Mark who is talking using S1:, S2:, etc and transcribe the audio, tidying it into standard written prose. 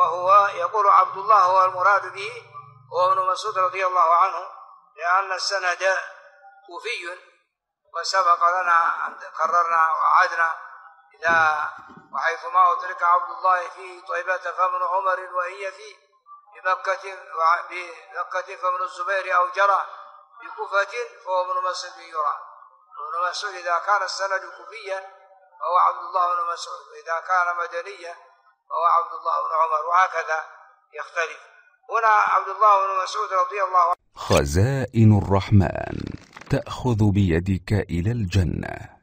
S1: وهو يقول عبد الله هو المراد به هو ابن مسعود رضي الله عنه، لأن السند كوفي، وسبق لنا أن قررنا وعدنا إذا وحيثما أدرك عبد الله في طيبة فابن عمر وهي في بمكة فابن الزبير أو جرى بكوفة فهو ابن مسعود يرى. ابن مسعود إذا كان السند كوفيا فهو عبد الله بن مسعود، وإذا كان مدنيا فهو عبد الله بن عمر، وهكذا يختلف. هنا عبد الله بن مسعود رضي الله عنه.
S2: خزائن الرحمن تأخذ بيدك إلى الجنة.